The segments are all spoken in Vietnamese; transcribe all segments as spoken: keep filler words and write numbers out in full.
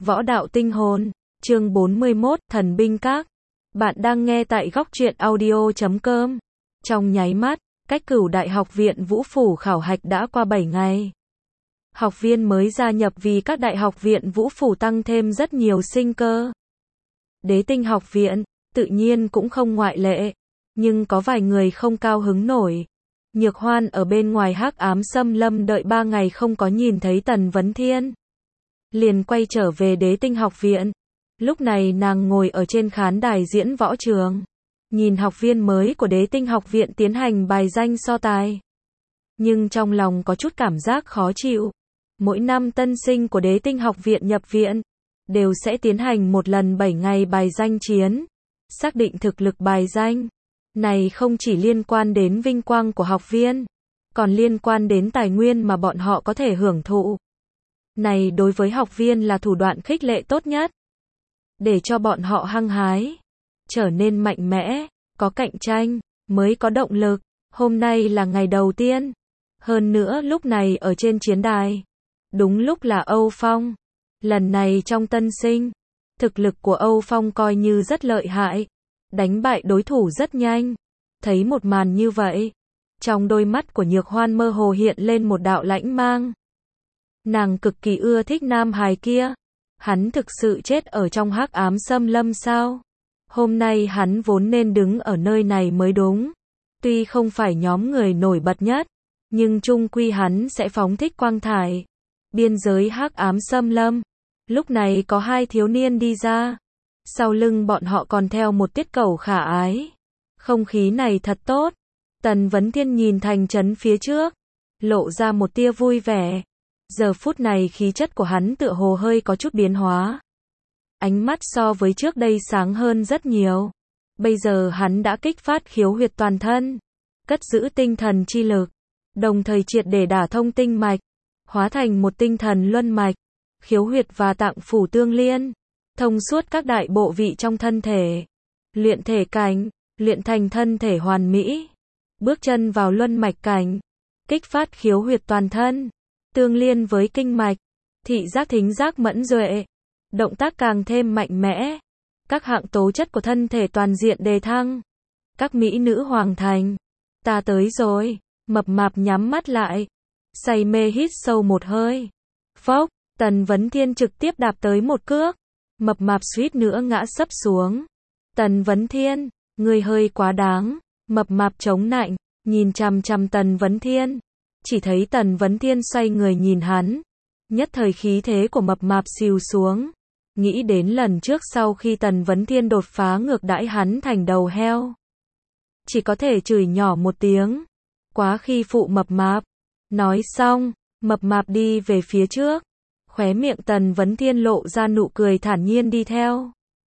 Võ đạo tinh hồn, chương bốn mươi mốt, Thần binh các. Bạn đang nghe tại góc truyện audio chấm com. Trong nháy mắt, cách cửu đại học viện Vũ Phủ khảo hạch đã qua bảy ngày. Học viên mới gia nhập vì các đại học viện Vũ Phủ tăng thêm rất nhiều sinh cơ. Đế tinh học viện, tự nhiên cũng không ngoại lệ. Nhưng có vài người không cao hứng nổi. Nhược Hoan ở bên ngoài hắc ám xâm lâm đợi ba ngày không có nhìn thấy Tần Vấn Thiên. Liền quay trở về đế tinh học viện. Lúc này nàng ngồi ở trên khán đài diễn võ trường. Nhìn học viên mới của đế tinh học viện tiến hành bài danh so tài. Nhưng trong lòng có chút cảm giác khó chịu. Mỗi năm tân sinh của đế tinh học viện nhập viện, đều sẽ tiến hành một lần bảy ngày bài danh chiến. Xác định thực lực bài danh. Này không chỉ liên quan đến vinh quang của học viên, còn liên quan đến tài nguyên mà bọn họ có thể hưởng thụ. Này đối với học viên là thủ đoạn khích lệ tốt nhất. Để cho bọn họ hăng hái, trở nên mạnh mẽ, có cạnh tranh, mới có động lực. Hôm nay là ngày đầu tiên. Hơn nữa lúc này ở trên chiến đài. Đúng lúc là Âu Phong. Lần này trong tân sinh, thực lực của Âu Phong coi như rất lợi hại. Đánh bại đối thủ rất nhanh. Thấy một màn như vậy, trong đôi mắt của Nhược Hoan mơ hồ hiện lên một đạo lãnh mang. Nàng cực kỳ ưa thích nam hài kia. Hắn thực sự chết ở trong hắc ám xâm lâm sao? Hôm nay hắn vốn nên đứng ở nơi này mới đúng. Tuy không phải nhóm người nổi bật nhất, nhưng chung quy hắn sẽ phóng thích quang thải. Biên giới hắc ám xâm lâm. Lúc này có hai thiếu niên đi ra. Sau lưng bọn họ còn theo một tiết cẩu khả ái. Không khí này thật tốt. Tần Vấn Thiên nhìn thành trấn phía trước, lộ ra một tia vui vẻ. Giờ phút này khí chất của hắn tựa hồ hơi có chút biến hóa. Ánh mắt so với trước đây sáng hơn rất nhiều. Bây giờ hắn đã kích phát khiếu huyệt toàn thân, cất giữ tinh thần chi lực, đồng thời triệt để đả thông tinh mạch, hóa thành một tinh thần luân mạch, khiếu huyệt và tạng phủ tương liên, thông suốt các đại bộ vị trong thân thể. Luyện thể cảnh, luyện thành thân thể hoàn mỹ. Bước chân vào luân mạch cảnh, kích phát khiếu huyệt toàn thân, tương liên với kinh mạch, thị giác thính giác mẫn duệ, động tác càng thêm mạnh mẽ. Các hạng tố chất của thân thể toàn diện đề thăng. Các mỹ nữ hoàng thành. Ta tới rồi. Mập mạp nhắm mắt lại, say mê hít sâu một hơi. Phốc, Tần Vấn Thiên trực tiếp đạp tới một cước. Mập mạp suýt nữa ngã sấp xuống. Tần Vấn Thiên, ngươi hơi quá đáng. Mập mạp chống nạnh, nhìn chằm chằm Tần Vấn Thiên. Chỉ thấy Tần Vấn Thiên xoay người nhìn hắn. Nhất thời khí thế của mập mạp xìu xuống. Nghĩ đến lần trước sau khi Tần Vấn Thiên đột phá ngược đãi hắn thành đầu heo. Chỉ có thể chửi nhỏ một tiếng. Quá khi phụ mập mạp. Nói xong, mập mạp đi về phía trước. Khóe miệng Tần Vấn Thiên lộ ra nụ cười thản nhiên đi theo.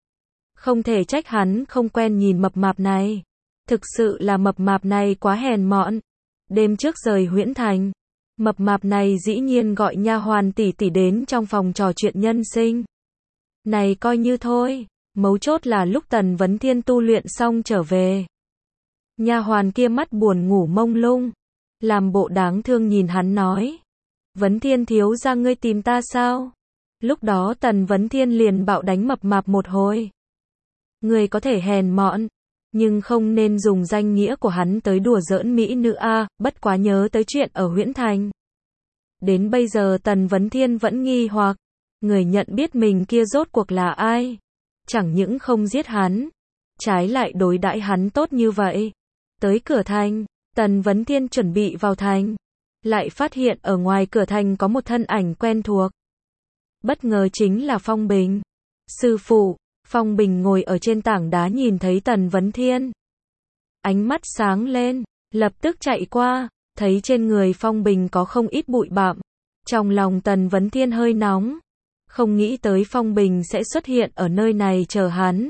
Không thể trách hắn không quen nhìn mập mạp này. Thực sự là mập mạp này quá hèn mọn. Đêm trước rời Huyễn Thành, mập mạp này dĩ nhiên gọi nha hoàn tỷ tỷ đến trong phòng trò chuyện nhân sinh. Này coi như thôi, mấu chốt là lúc Tần Vấn Thiên tu luyện xong trở về. Nha hoàn kia mắt buồn ngủ mông lung, làm bộ đáng thương nhìn hắn nói. Vấn Thiên thiếu gia ngươi tìm ta sao? Lúc đó Tần Vấn Thiên liền bạo đánh mập mạp một hồi. Ngươi có thể hèn mọn, nhưng không nên dùng danh nghĩa của hắn tới đùa giỡn mỹ nữ a, bất quá nhớ tới chuyện ở Huyễn Thành. Đến bây giờ Tần Vấn Thiên vẫn nghi hoặc, người nhận biết mình kia rốt cuộc là ai? Chẳng những không giết hắn, trái lại đối đãi hắn tốt như vậy. Tới cửa thành, Tần Vấn Thiên chuẩn bị vào thành, lại phát hiện ở ngoài cửa thành có một thân ảnh quen thuộc. Bất ngờ chính là Phong Bình. Sư phụ. Phong Bình ngồi ở trên tảng đá nhìn thấy Tần Vấn Thiên. Ánh mắt sáng lên, lập tức chạy qua, thấy trên người Phong Bình có không ít bụi bặm. Trong lòng Tần Vấn Thiên hơi nóng. Không nghĩ tới Phong Bình sẽ xuất hiện ở nơi này chờ hắn.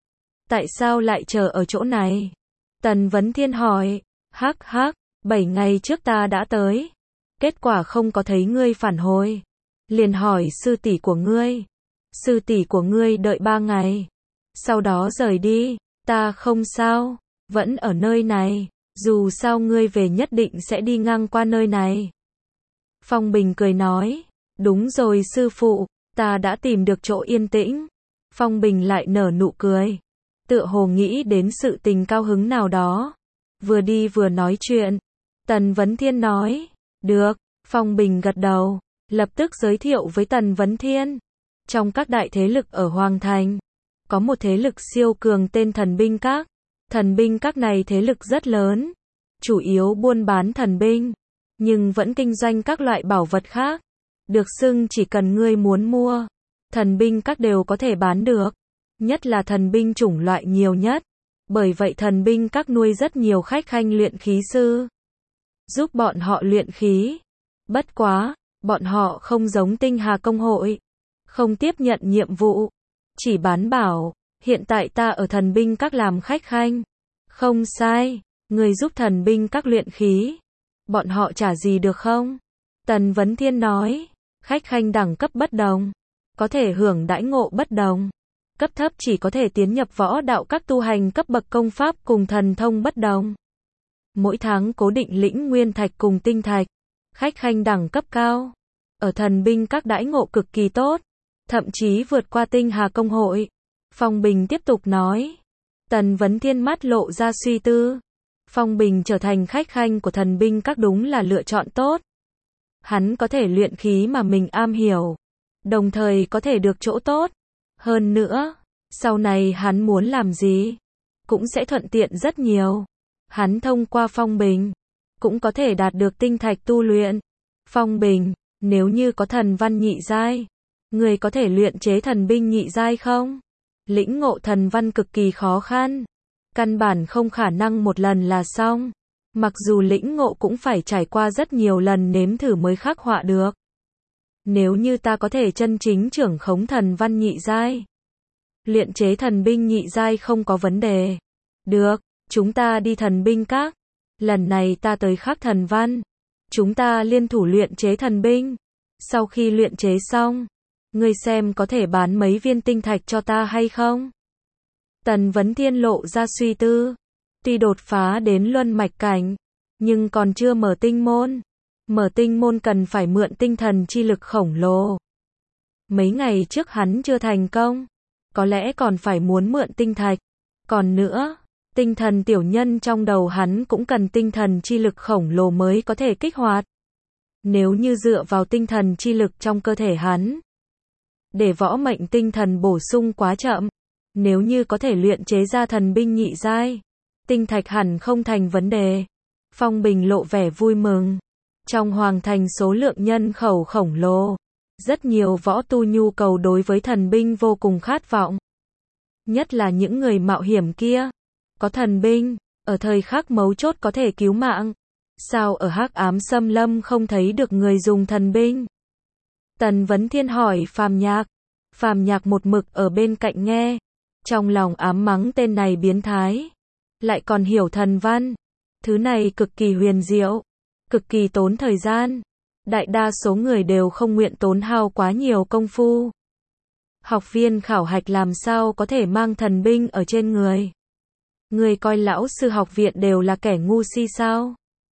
Tại sao lại chờ ở chỗ này? Tần Vấn Thiên hỏi. Hắc hắc, bảy ngày trước ta đã tới. Kết quả không có thấy ngươi phản hồi. Liền hỏi sư tỷ của ngươi. Sư tỷ của ngươi đợi ba ngày. Sau đó rời đi. Ta không sao. Vẫn ở nơi này. Dù sao ngươi về nhất định sẽ đi ngang qua nơi này. Phong Bình cười nói. Đúng rồi sư phụ. Ta đã tìm được chỗ yên tĩnh. Phong Bình lại nở nụ cười. Tựa hồ nghĩ đến sự tình cao hứng nào đó. Vừa đi vừa nói chuyện. Tần Vấn Thiên nói. Được. Phong Bình gật đầu. Lập tức giới thiệu với Tần Vấn Thiên. Trong các đại thế lực ở Hoàng Thành, có một thế lực siêu cường tên Thần Binh Các. Thần Binh Các này thế lực rất lớn. Chủ yếu buôn bán thần binh. Nhưng vẫn kinh doanh các loại bảo vật khác. Được xưng chỉ cần ngươi muốn mua. Thần binh các đều có thể bán được. Nhất là thần binh chủng loại nhiều nhất. Bởi vậy thần binh các nuôi rất nhiều khách khanh luyện khí sư. Giúp bọn họ luyện khí. Bất quá, bọn họ không giống Tinh Hà Công hội. Không tiếp nhận nhiệm vụ. Chỉ bán bảo. Hiện tại ta ở thần binh các làm khách khanh. Không sai. Người giúp thần binh các luyện khí. Bọn họ trả gì được không? Tần Vấn Thiên nói. Khách khanh đẳng cấp bất đồng. Có thể hưởng đãi ngộ bất đồng. Cấp thấp chỉ có thể tiến nhập võ đạo các tu hành cấp bậc công pháp cùng thần thông bất đồng. Mỗi tháng cố định lĩnh nguyên thạch cùng tinh thạch. Khách khanh đẳng cấp cao. Ở thần binh các đãi ngộ cực kỳ tốt. Thậm chí vượt qua Tinh Hà Công hội. Phong Bình tiếp tục nói. Tần Vấn Thiên mắt lộ ra suy tư. Phong Bình trở thành khách khanh của thần binh các đúng là lựa chọn tốt. Hắn có thể luyện khí mà mình am hiểu. Đồng thời có thể được chỗ tốt. Hơn nữa, sau này hắn muốn làm gì, cũng sẽ thuận tiện rất nhiều. Hắn thông qua Phong Bình, cũng có thể đạt được tinh thạch tu luyện. Phong Bình, nếu như có thần văn nhị giai, người có thể luyện chế thần binh nhị giai không? Lĩnh ngộ thần văn cực kỳ khó khăn. Căn bản không khả năng một lần là xong. Mặc dù lĩnh ngộ cũng phải trải qua rất nhiều lần nếm thử mới khắc họa được. Nếu như ta có thể chân chính trưởng khống thần văn nhị giai, luyện chế thần binh nhị giai không có vấn đề. Được, chúng ta đi thần binh các. Lần này ta tới khắc thần văn. Chúng ta liên thủ luyện chế thần binh. Sau khi luyện chế xong, ngươi xem có thể bán mấy viên tinh thạch cho ta hay không? Tần Vấn Thiên lộ ra suy tư. Tuy đột phá đến luân mạch cảnh, nhưng còn chưa mở tinh môn. Mở tinh môn cần phải mượn tinh thần chi lực khổng lồ. Mấy ngày trước hắn chưa thành công, có lẽ còn phải muốn mượn tinh thạch. Còn nữa, tinh thần tiểu nhân trong đầu hắn cũng cần tinh thần chi lực khổng lồ mới có thể kích hoạt. Nếu như dựa vào tinh thần chi lực trong cơ thể hắn, để võ mệnh tinh thần bổ sung quá chậm. Nếu như có thể luyện chế ra thần binh nhị giai, tinh thạch hẳn không thành vấn đề. Phong Bình lộ vẻ vui mừng. Trong Hoàng Thành số lượng nhân khẩu khổng lồ, rất nhiều võ tu nhu cầu đối với thần binh vô cùng khát vọng. Nhất là những người mạo hiểm kia, có thần binh, ở thời khắc mấu chốt có thể cứu mạng. Sao ở Hắc Ám Xâm Lâm không thấy được người dùng thần binh? Tần Vấn Thiên hỏi Phàm Nhạc. Phàm Nhạc một mực ở bên cạnh nghe, trong lòng ám mắng tên này biến thái, lại còn hiểu thần văn. Thứ này cực kỳ huyền diệu, cực kỳ tốn thời gian. Đại đa số người đều không nguyện tốn hao quá nhiều công phu. Học viên khảo hạch làm sao có thể mang thần binh ở trên người? Người coi lão sư học viện đều là kẻ ngu si sao?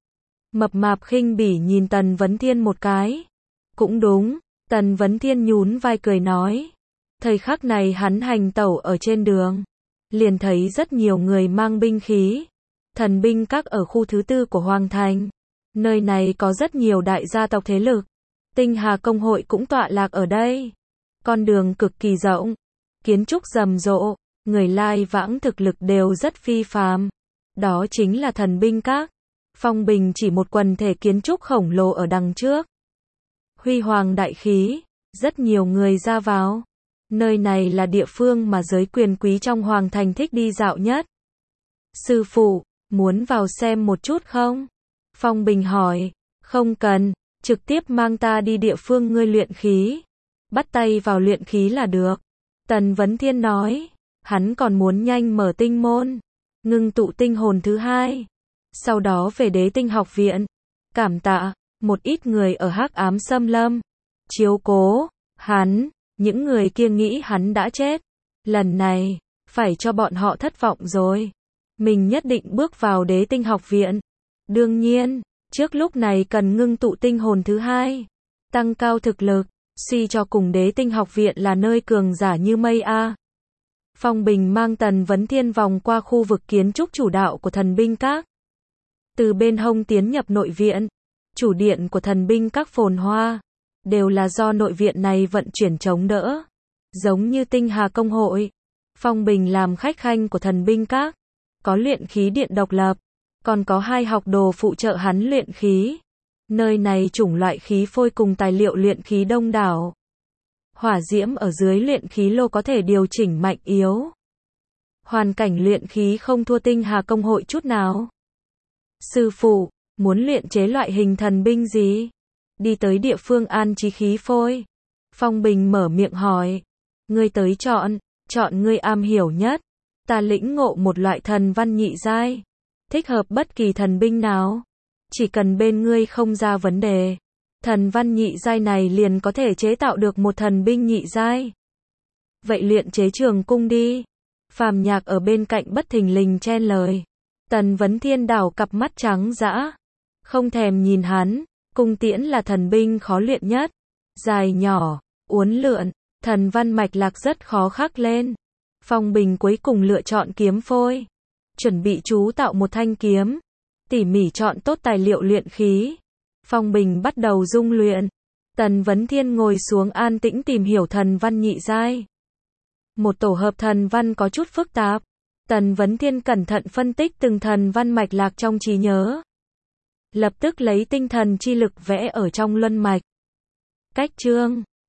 Mập mạp khinh bỉ nhìn Tần Vấn Thiên một cái. Cũng đúng, Tần Vấn Thiên nhún vai cười nói. Thời khắc này hắn hành tẩu ở trên đường, liền thấy rất nhiều người mang binh khí. Thần binh các ở khu thứ tư của Hoàng Thành. Nơi này có rất nhiều đại gia tộc thế lực. Tinh Hà Công hội cũng tọa lạc ở đây. Con đường cực kỳ rộng, kiến trúc rầm rộ, người lai vãng thực lực đều rất phi phàm. Đó chính là thần binh các. Phong Bình chỉ một quần thể kiến trúc khổng lồ ở đằng trước. Huy hoàng đại khí, rất nhiều người ra vào. Nơi này là địa phương mà giới quyền quý trong Hoàng Thành thích đi dạo nhất. Sư phụ, muốn vào xem một chút không? Phong Bình hỏi. Không cần, trực tiếp mang ta đi địa phương ngươi luyện khí. Bắt tay vào luyện khí là được. Tần Vấn Thiên nói. Hắn còn muốn nhanh mở tinh môn, ngưng tụ tinh hồn thứ hai. Sau đó về Đế Tinh học viện. Cảm tạ, một ít người ở Hắc Ám Xâm Lâm. Chiếu cố, hắn, những người kia nghĩ hắn đã chết. Lần này, phải cho bọn họ thất vọng rồi. Mình nhất định bước vào Đế Tinh học viện. Đương nhiên, trước lúc này cần ngưng tụ tinh hồn thứ hai, tăng cao thực lực. Suy cho cùng Đế Tinh học viện là nơi cường giả như mây a. Phong Bình mang Tần Vấn Thiên vòng qua khu vực kiến trúc chủ đạo của thần binh các. Từ bên hông tiến nhập nội viện, chủ điện của thần binh các phồn hoa, đều là do nội viện này vận chuyển chống đỡ. Giống như Tinh Hà Công hội, Phong Bình làm khách khanh của thần binh các, có luyện khí điện độc lập, còn có hai học đồ phụ trợ hắn luyện khí. Nơi này chủng loại khí phôi cùng tài liệu luyện khí đông đảo. Hỏa diễm ở dưới luyện khí lô có thể điều chỉnh mạnh yếu. Hoàn cảnh luyện khí không thua Tinh Hà Công hội chút nào. Sư phụ, muốn luyện chế loại hình thần binh gì? Đi tới địa phương an trí khí phôi. Phong Bình mở miệng hỏi. Ngươi tới chọn, chọn ngươi am hiểu nhất. Ta lĩnh ngộ một loại thần văn nhị giai. Thích hợp bất kỳ thần binh nào. Chỉ cần bên ngươi không ra vấn đề. Thần văn nhị giai này liền có thể chế tạo được một thần binh nhị giai. Vậy luyện chế Trường Cung đi. Phàm Nhạc ở bên cạnh bất thình lình chen lời. Tần Vấn Thiên đảo cặp mắt trắng dã. Không thèm nhìn hắn. Cung tiễn là thần binh khó luyện nhất. Dài nhỏ, uốn lượn, thần văn mạch lạc rất khó khắc lên. Phong Bình cuối cùng lựa chọn kiếm phôi. Chuẩn bị chú tạo một thanh kiếm. Tỉ mỉ chọn tốt tài liệu luyện khí. Phong Bình bắt đầu dung luyện. Tần Vấn Thiên ngồi xuống an tĩnh tìm hiểu thần văn nhị giai. Một tổ hợp thần văn có chút phức tạp. Tần Vấn Thiên cẩn thận phân tích từng thần văn mạch lạc trong trí nhớ. Lập tức lấy tinh thần chi lực vẽ ở trong luân mạch. Cách chương